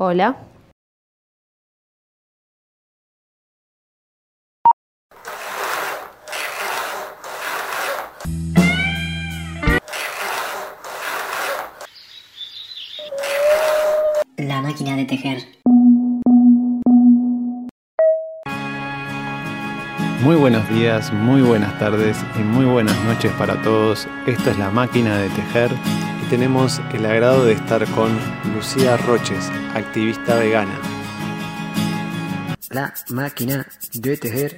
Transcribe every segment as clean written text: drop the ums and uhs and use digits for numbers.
Hola. La máquina de tejer. Muy buenos días, muy buenas tardes y muy buenas noches para todos. Esto es La Máquina de Tejer y tenemos el agrado de estar con Lucía Roches, activista vegana. La máquina de tejer.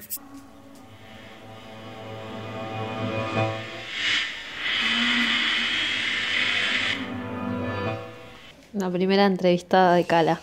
La primera entrevistada de Cala.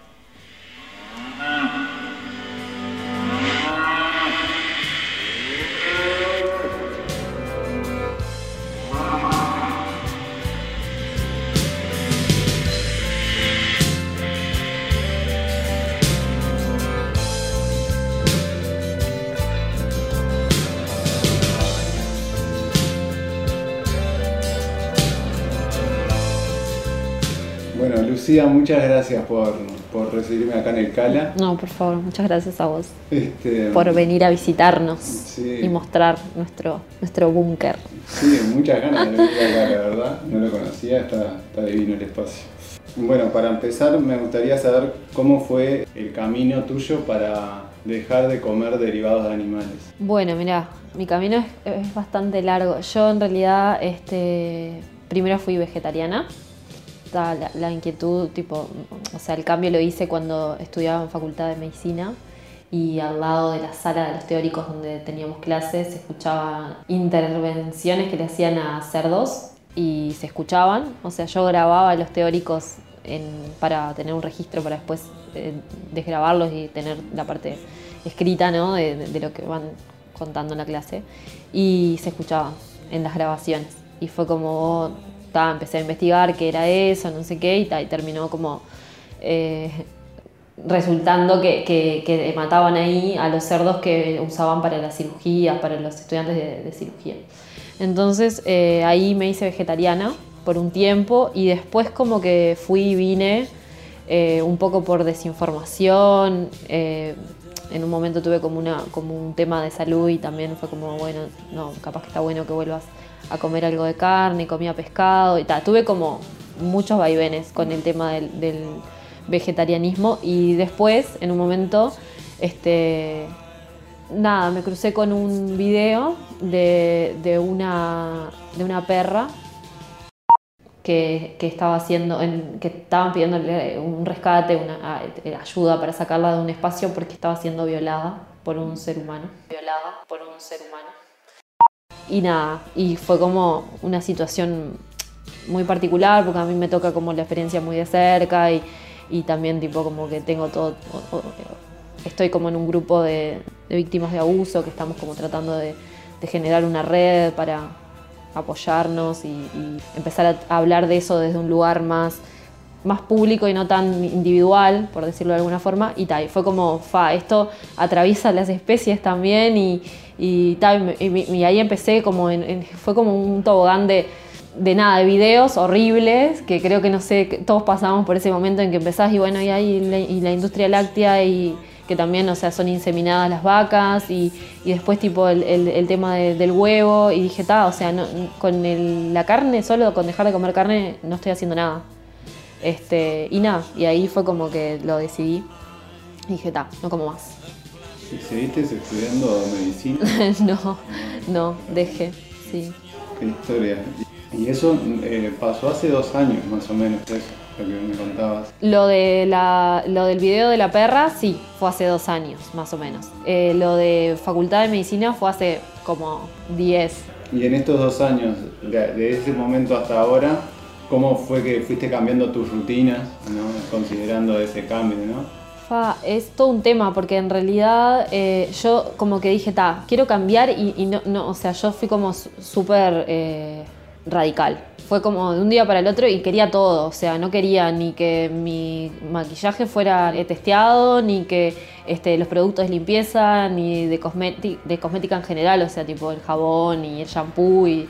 Bueno, Lucía, muchas gracias por recibirme acá en el Cala. No, por favor, muchas gracias a vos Este, por venir a visitarnos Sí. y mostrar nuestro búnker. Sí, muchas ganas de venir acá, la verdad. No lo conocía, está divino el espacio. Bueno, para empezar me gustaría saber cómo fue el camino tuyo para dejar de comer derivados de animales. Bueno, mirá, mi camino es bastante largo. Yo en realidad primero fui vegetariana. La inquietud, o sea, el cambio lo hice cuando estudiaba en Facultad de Medicina y al lado de la sala de los teóricos donde teníamos clases se escuchaban intervenciones que le hacían a cerdos y se escuchaban, o sea, yo grababa a los teóricos para tener un registro para después desgrabarlos y tener la parte escrita, ¿no? de lo que van contando en la clase, y se escuchaban en las grabaciones y fue como... empecé a investigar qué era eso, no sé qué, y terminó como resultando que mataban ahí a los cerdos que usaban para las cirugías, para los estudiantes de cirugía. Entonces ahí me hice vegetariana por un tiempo y después como que fui y vine un poco por desinformación. En un momento tuve como un tema de salud y también fue como, bueno, no, capaz que está bueno que vuelvas a comer algo de carne, comía pescado y tal. Tuve como muchos vaivenes con el tema del vegetarianismo y después, en un momento, me crucé con un video de una perra que estaba que estaban pidiéndole un rescate, ayuda para sacarla de un espacio porque estaba siendo violada por un ser humano. Y fue como una situación muy particular porque a mí me toca como la experiencia muy de cerca y también tipo como que tengo estoy como en un grupo de víctimas de abuso que estamos como tratando de generar una red para apoyarnos y empezar a hablar de eso desde un lugar más público y no tan individual, por decirlo de alguna forma, y fue como, esto atraviesa las especies también y ahí empecé fue como un tobogán de videos horribles, que creo que, no sé, todos pasamos por ese momento en que empezás y bueno, y la industria láctea y que también, o sea, son inseminadas las vacas y después tipo el tema del huevo y dije, o sea, no, con la carne, solo con dejar de comer carne no estoy haciendo nada. Y ahí fue como que lo decidí y dije, no como más. ¿Seguiste estudiando medicina? No, dejé, sí. Qué historia. Y eso pasó hace 2 años más o menos, eso, lo que me contabas. Lo del video de la perra, sí, fue hace 2 años, más o menos. Lo de Facultad de Medicina fue hace como 10. Y en estos 2 años, de ese momento hasta ahora, ¿cómo fue que fuiste cambiando tus rutinas, ¿no? Considerando ese cambio, ¿no? Es todo un tema porque en realidad yo como que dije, quiero cambiar y no, o sea, yo fui como súper radical. Fue como de un día para el otro y quería todo, o sea, no quería ni que mi maquillaje fuera testeado, ni que los productos de limpieza, ni de cosmética en general, o sea, tipo el jabón y el shampoo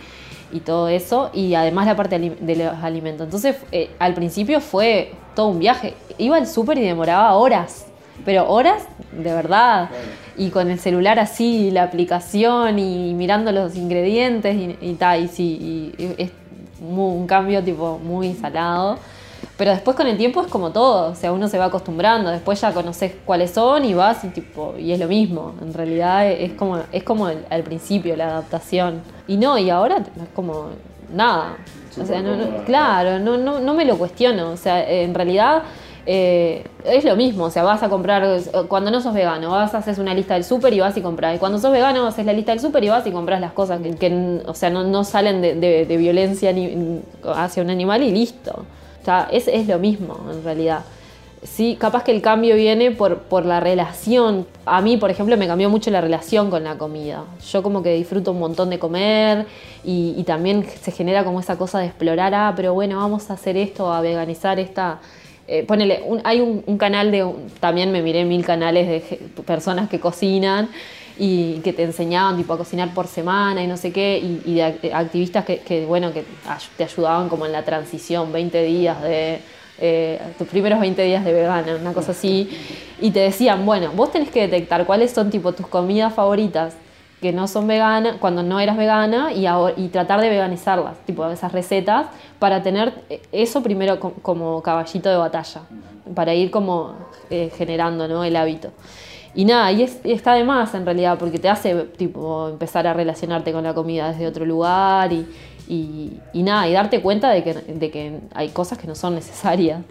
y todo eso, y además la parte de los alimentos. Entonces, al principio fue todo un viaje. Iba al súper y demoraba horas, pero horas de verdad. Claro. Y con el celular así, la aplicación y mirando los ingredientes y tal, y sí, y es un cambio tipo muy salado. Pero después con el tiempo es como todo, o sea, uno se va acostumbrando, después ya conoces cuáles son y vas y es lo mismo. En realidad es como al principio la adaptación. Y ahora es como nada. O sea, claro, no me lo cuestiono. O sea, en realidad es lo mismo. O sea, vas a comprar, cuando no sos vegano, haces una lista del súper y vas y compras. Y cuando sos vegano, haces la lista del súper y vas y compras las cosas que o sea, no salen de violencia hacia un animal y listo. O sea, es lo mismo en realidad. Sí, capaz que el cambio viene por la relación. A mí, por ejemplo, me cambió mucho la relación con la comida. Yo como que disfruto un montón de comer y también se genera como esa cosa de explorar, pero bueno, vamos a hacer esto, a veganizar esta... ponele, hay un canal también me miré 1000 canales de personas que cocinan y que te enseñaban tipo a cocinar por semana y no sé qué, y de activistas que te ayudaban como en la transición, 20 días tus primeros 20 días de vegana, una cosa así, y te decían, bueno, vos tenés que detectar cuáles son tipo tus comidas favoritas que no son veganas, cuando no eras vegana, y tratar de veganizarlas, tipo esas recetas, para tener eso primero como caballito de batalla, para ir como generando, ¿no?, el hábito. Y nada, y está de más en realidad, porque te hace tipo empezar a relacionarte con la comida desde otro lugar y nada, y darte cuenta de que hay cosas que no son necesarias.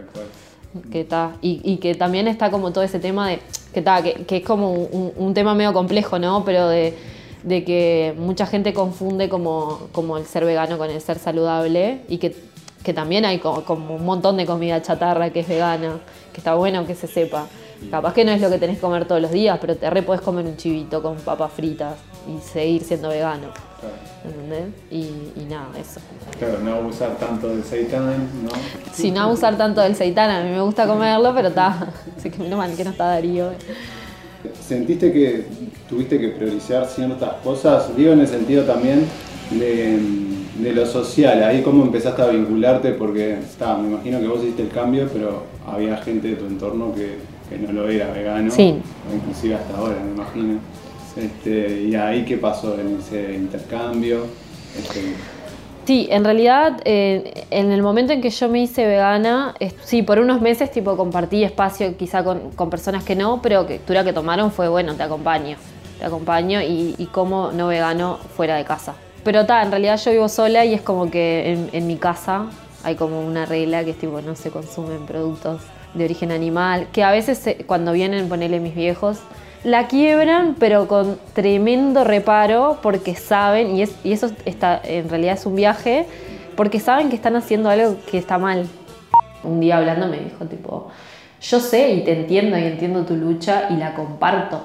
Y que también está como todo ese tema de que es como un tema medio complejo, ¿no? Pero de que mucha gente confunde como el ser vegano con el ser saludable, y que también hay como un montón de comida chatarra que es vegana, que está bueno que se sepa. Capaz que no es lo que tenés que comer todos los días, pero te podés comer un chivito con papas fritas y seguir siendo vegano. Claro. ¿Entendés? Y nada, eso. Claro, no abusar tanto del seitán, ¿no? Sí, no abusar tanto del seitán, a mí me gusta comerlo, pero así que menos mal que no está Darío. ¿Sentiste que tuviste que priorizar ciertas cosas? Digo, en el sentido también de lo social, ahí cómo empezaste a vincularte, porque me imagino que vos hiciste el cambio, pero había gente de tu entorno que no lo era vegano, sí, o inclusive hasta ahora, me imagino. ¿Y ahí qué pasó en ese intercambio? Sí, en realidad, en el momento en que yo me hice vegana, sí, por unos meses tipo compartí espacio quizá con personas que no, pero que la que tomaron fue, bueno, te acompaño y como no vegano fuera de casa. Pero en realidad yo vivo sola y es como que en mi casa hay como una regla que es tipo no se consumen productos de origen animal, que a veces cuando vienen, ponele mis viejos, la quiebran, pero con tremendo reparo, porque saben, y eso en realidad es un viaje, porque saben que están haciendo algo que está mal. Un día hablando me dijo tipo, yo sé y te entiendo y entiendo tu lucha y la comparto,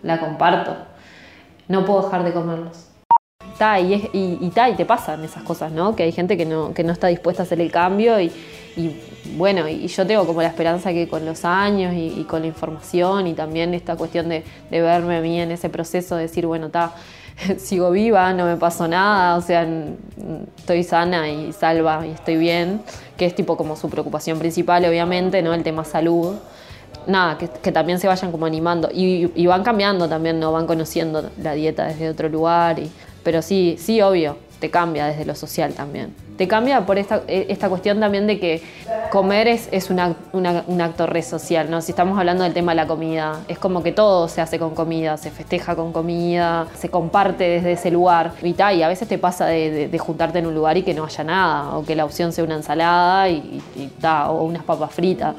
no puedo dejar de comerlos. Y te pasan esas cosas, ¿no? Que hay gente que no está dispuesta a hacer el cambio y bueno, y yo tengo como la esperanza que con los años y con la información y también esta cuestión de verme a mí en ese proceso, de decir, bueno, sigo viva, no me pasó nada, o sea, estoy sana y salva y estoy bien, que es tipo como su preocupación principal, obviamente, ¿no? El tema salud. Nada, que también se vayan como animando y van cambiando también, ¿no? Van conociendo la dieta desde otro lugar, pero sí, obvio, te cambia desde lo social también. Te cambia por esta cuestión también de que comer es un acto re social, ¿no? Si estamos hablando del tema de la comida, es como que todo se hace con comida, se festeja con comida, se comparte desde ese lugar. Y a veces te pasa de juntarte en un lugar y que no haya nada, o que la opción sea una ensalada o unas papas fritas.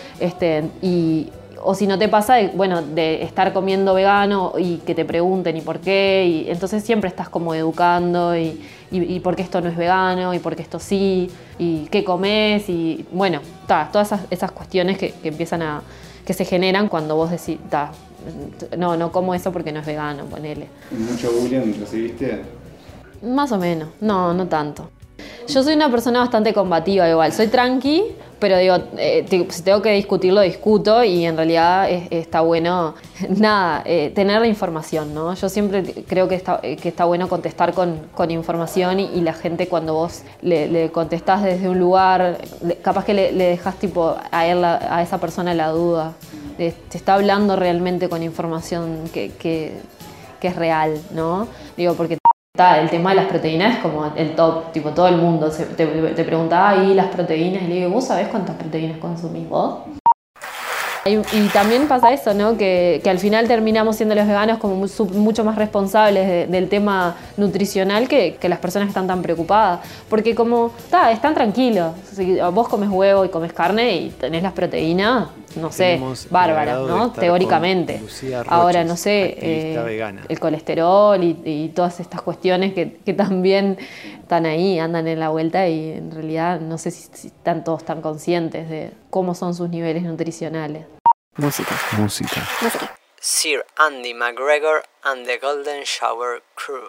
O si no te pasa, de estar comiendo vegano y que te pregunten y por qué, y entonces siempre estás como educando y por qué esto no es vegano y por qué esto sí, y qué comes, y bueno, todas esas cuestiones que empiezan que se generan cuando vos decís, no como eso porque no es vegano, ponele. ¿Mucho bullying recibiste? Más o menos, no tanto. Yo soy una persona bastante combativa igual, soy tranqui, Pero digo, si tengo que discutirlo, discuto y en realidad está bueno, nada, tener la información, ¿no? Yo siempre creo que está bueno contestar con información y la gente cuando vos le contestás desde un lugar, capaz que le dejas tipo a esa persona la duda. Te está hablando realmente con información que es real, ¿no? Digo, porque el tema de las proteínas es como el top, tipo todo el mundo te preguntaba ahí las proteínas y le digo, ¿vos sabés cuántas proteínas consumís vos? Y también pasa eso, ¿no? Que al final terminamos siendo los veganos como mucho más responsables del tema nutricional que las personas que están tan preocupadas. Porque como, están tranquilos. Si vos comes huevo y comes carne y tenés las proteínas, no sé, bárbaras, ¿no? Teóricamente. Ahora, no sé, el colesterol y todas estas cuestiones que también están ahí, andan en la vuelta y en realidad no sé si están todos tan conscientes de cómo son sus niveles nutricionales. Música. Sir Andy McGregor and the Golden Shower Crew.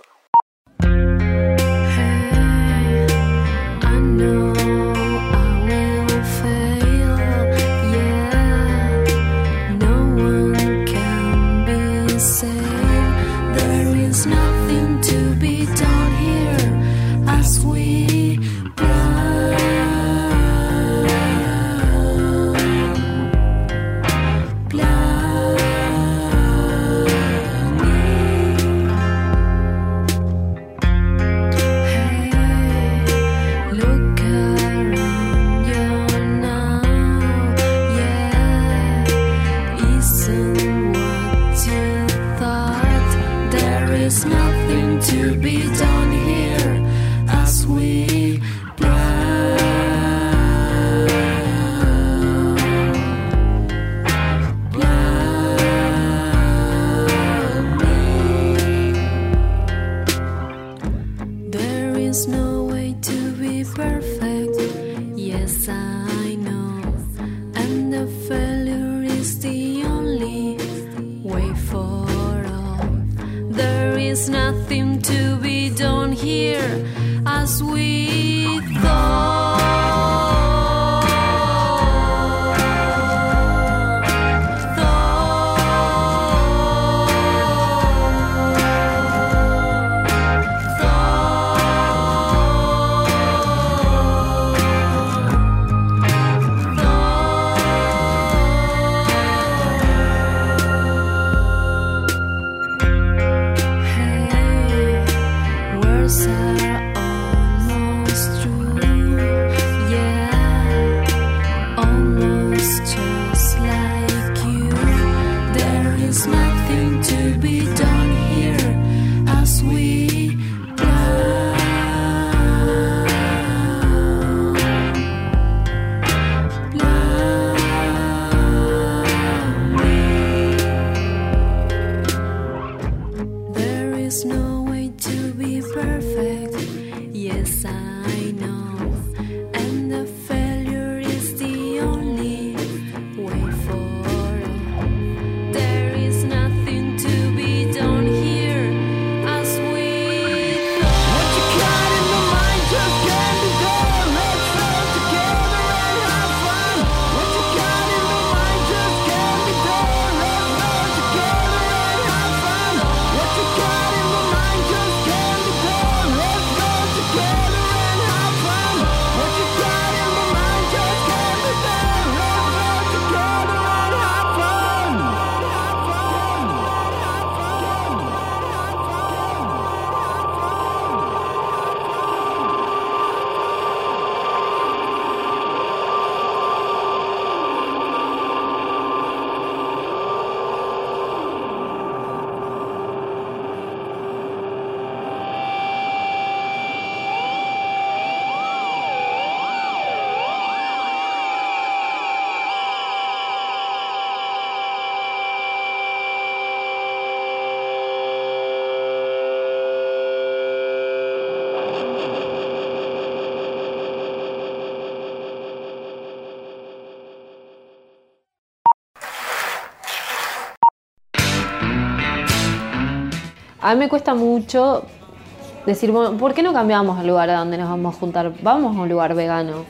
A mí me cuesta mucho decir, bueno, ¿por qué no cambiamos el lugar a donde nos vamos a juntar? Vamos a un lugar vegano.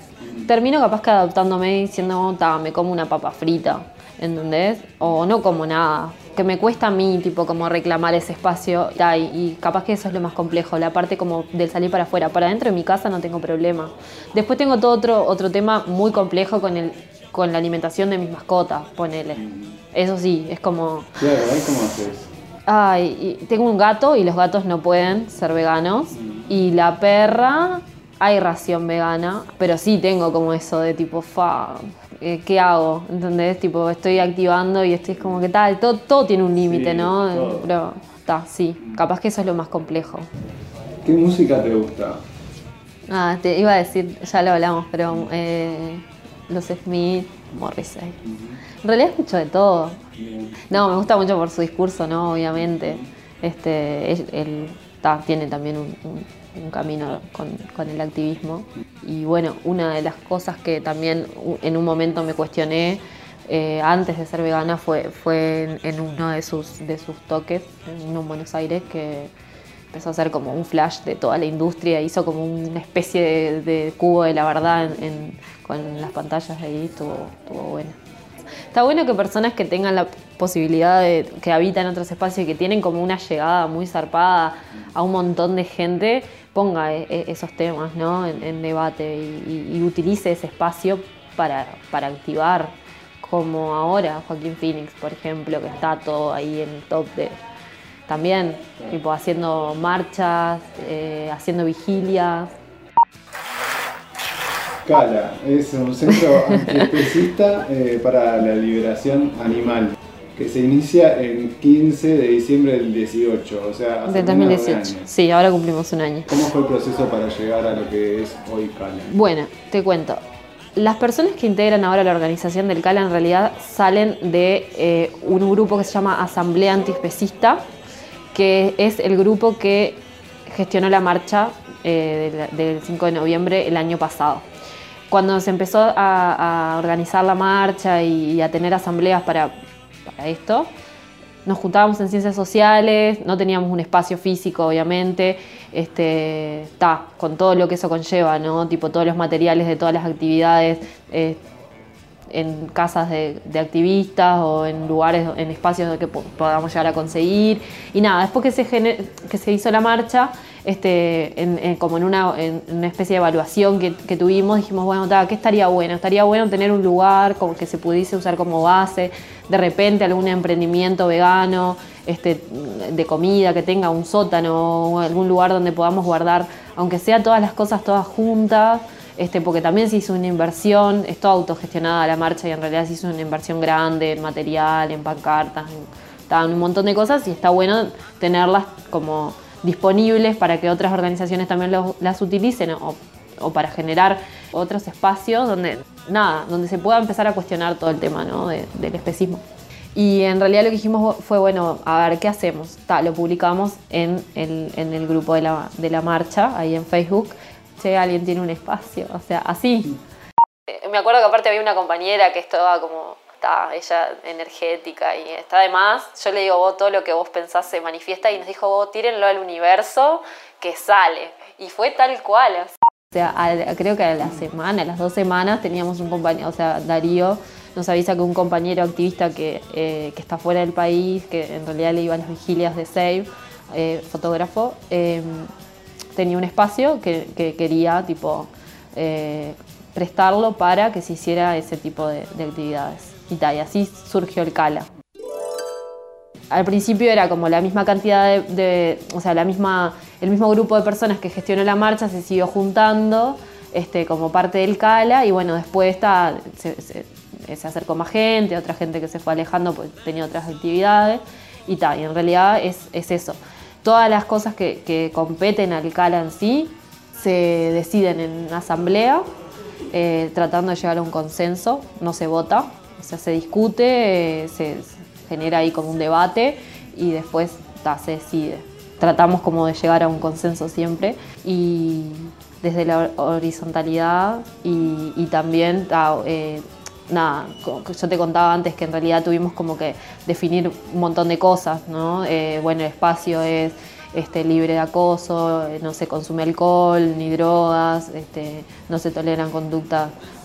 termino capaz que adaptándome diciendo, me como una papa frita, ¿entendés? O no como nada, que me cuesta a mí, tipo, como reclamar ese espacio, y capaz que eso es lo más complejo, la parte como del salir para afuera. Para adentro de mi casa no tengo problema. Después tengo todo otro tema muy complejo con la alimentación de mis mascotas, ponele. Eso sí, es como... Claro, ¿cómo haces? Y tengo un gato y los gatos no pueden ser veganos. Y la perra, hay ración vegana, pero sí tengo como eso de tipo, ¿qué hago? ¿Entendés? Tipo, estoy activando y estoy como que tal, todo tiene un límite, sí, ¿no? Todo. Pero sí, capaz que eso es lo más complejo. ¿Qué música te gusta? Te iba a decir, ya lo hablamos, pero los Smith, Morrissey. En realidad escucho de todo. No, me gusta mucho por su discurso, ¿no? Obviamente. Él tiene también un camino con el activismo. Y bueno, una de las cosas que también en un momento me cuestioné antes de ser vegana fue en uno de sus toques, en uno en Buenos Aires, que empezó a hacer como un flash de toda la industria, hizo como una especie de cubo de la verdad con las pantallas ahí, estuvo bueno. Está bueno que personas que tengan la posibilidad que habitan otros espacios y que tienen como una llegada muy zarpada a un montón de gente, ponga esos temas, ¿no? en debate y utilice ese espacio para activar, como ahora Joaquín Phoenix, por ejemplo, que está todo ahí en el top también, tipo haciendo marchas, haciendo vigilias. CALA es un centro antiespecista para la liberación animal, que se inicia el 15 de diciembre del 18, o sea, hace Del menos de 2018. un año. Sí, ahora cumplimos un año. ¿Cómo fue el proceso para llegar a lo que es hoy CALA? Bueno, te cuento. Las personas que integran ahora la organización del CALA en realidad salen de un grupo que se llama Asamblea Antiespecista, que es el grupo que gestionó la marcha del 5 de noviembre el año pasado. Cuando se empezó a organizar la marcha y a tener asambleas para esto, nos juntábamos en ciencias sociales, no teníamos un espacio físico, obviamente, con todo lo que eso conlleva, ¿no? Tipo todos los materiales de todas las actividades, en casas de activistas o en lugares, en espacios que podamos llegar a conseguir. Y nada, después que se hizo la marcha, como en una especie de evaluación que tuvimos, dijimos, bueno, ¿qué estaría bueno? Estaría bueno tener un lugar como que se pudiese usar como base, de repente algún emprendimiento vegano, de comida, que tenga un sótano o algún lugar donde podamos guardar, aunque sea todas las cosas todas juntas, porque también se hizo una inversión, es toda autogestionada la marcha y en realidad se hizo una inversión grande en material, en pancartas, en un montón de cosas, y está bueno tenerlas como disponibles para que otras organizaciones también las utilicen o para generar otros espacios donde se pueda empezar a cuestionar todo el tema, ¿no? del especismo. Y en realidad lo que dijimos fue, bueno, a ver, ¿qué hacemos? Lo publicamos en el grupo de la marcha, ahí en Facebook. Si alguien tiene un espacio, o sea, así. Me acuerdo que aparte había una compañera que estaba como, ella energética y está de más. Yo le digo, vos todo lo que vos pensás se manifiesta, y nos dijo, vos tírenlo al universo que sale. Y fue tal cual. O sea, creo que a las 2 semanas teníamos un compañero, o sea, Darío nos avisa que un compañero activista que está fuera del país, que en realidad le iba a las vigilias de Save, fotógrafo, tenía un espacio que quería prestarlo para que se hiciera ese tipo de actividades. Y así surgió el CALA. Al principio era como la misma cantidad o sea, el mismo grupo de personas que gestionó la marcha se siguió juntando como parte del CALA, y bueno, después se acercó más gente, otra gente que se fue alejando porque tenía otras actividades, y en realidad es eso. Todas las cosas que competen al CALA en sí se deciden en asamblea, tratando de llegar a un consenso, no se vota, o sea, se discute, se genera ahí como un debate y después se decide. Tratamos como de llegar a un consenso siempre, y desde la horizontalidad y también yo te contaba antes que en realidad tuvimos como que definir un montón de cosas, ¿no? Bueno, el espacio es libre de acoso, no se consume alcohol ni drogas, no se toleran conductas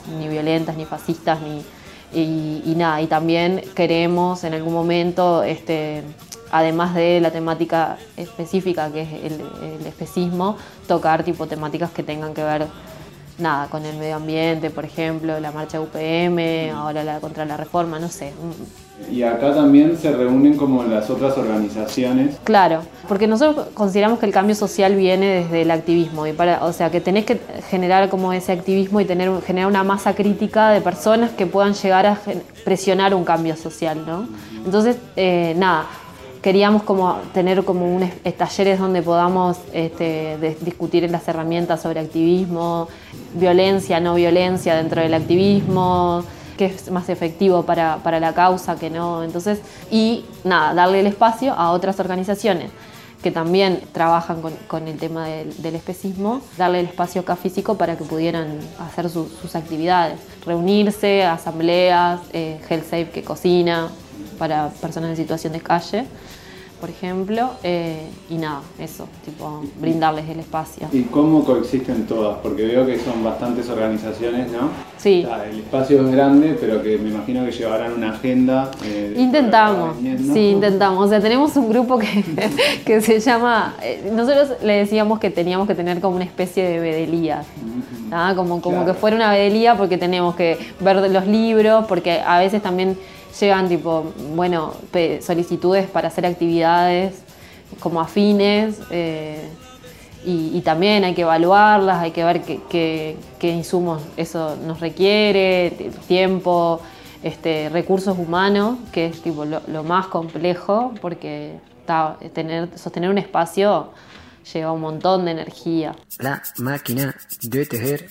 ni violentas, ni fascistas, y nada, y también queremos en algún momento, además de la temática específica que es el especismo, tocar tipo temáticas que tengan que ver nada con el medio ambiente, por ejemplo, la marcha UPM, ahora la contra la reforma, no sé. Y acá también se reúnen como las otras organizaciones. Claro, porque nosotros consideramos que el cambio social viene desde el activismo, o sea, que tenés que generar como ese activismo y generar una masa crítica de personas que puedan llegar a presionar un cambio social, ¿no? Entonces, nada, queríamos como tener como unos talleres donde podamos discutir las herramientas sobre activismo, violencia, no violencia dentro del activismo, qué es más efectivo para la causa, que no. Entonces, y nada, darle el espacio a otras organizaciones que también trabajan con el tema del especismo, darle el espacio acá físico para que pudieran hacer sus actividades, reunirse, asambleas, Health Safe que cocina para personas en situación de calle, por ejemplo, y nada, eso, tipo, brindarles el espacio. ¿Y cómo coexisten todas? Porque veo que son bastantes organizaciones, ¿no? Sí. El espacio es grande, pero que me imagino que llevarán una agenda. Intentamos, sí, intentamos. O sea, tenemos un grupo que se llama... nosotros le decíamos que teníamos que tener como una especie de vedelía, ¿no? Como claro, que fuera una vedelía, porque tenemos que ver los libros, porque a veces también llegan tipo, bueno, solicitudes para hacer actividades como afines, y también hay que evaluarlas, hay que ver qué insumos eso nos requiere, tiempo, recursos humanos, que es tipo lo más complejo, porque sostener un espacio lleva un montón de energía. La máquina de tejer.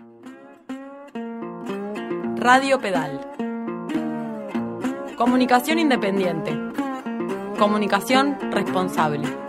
Radio Pedal. Comunicación independiente. Comunicación responsable.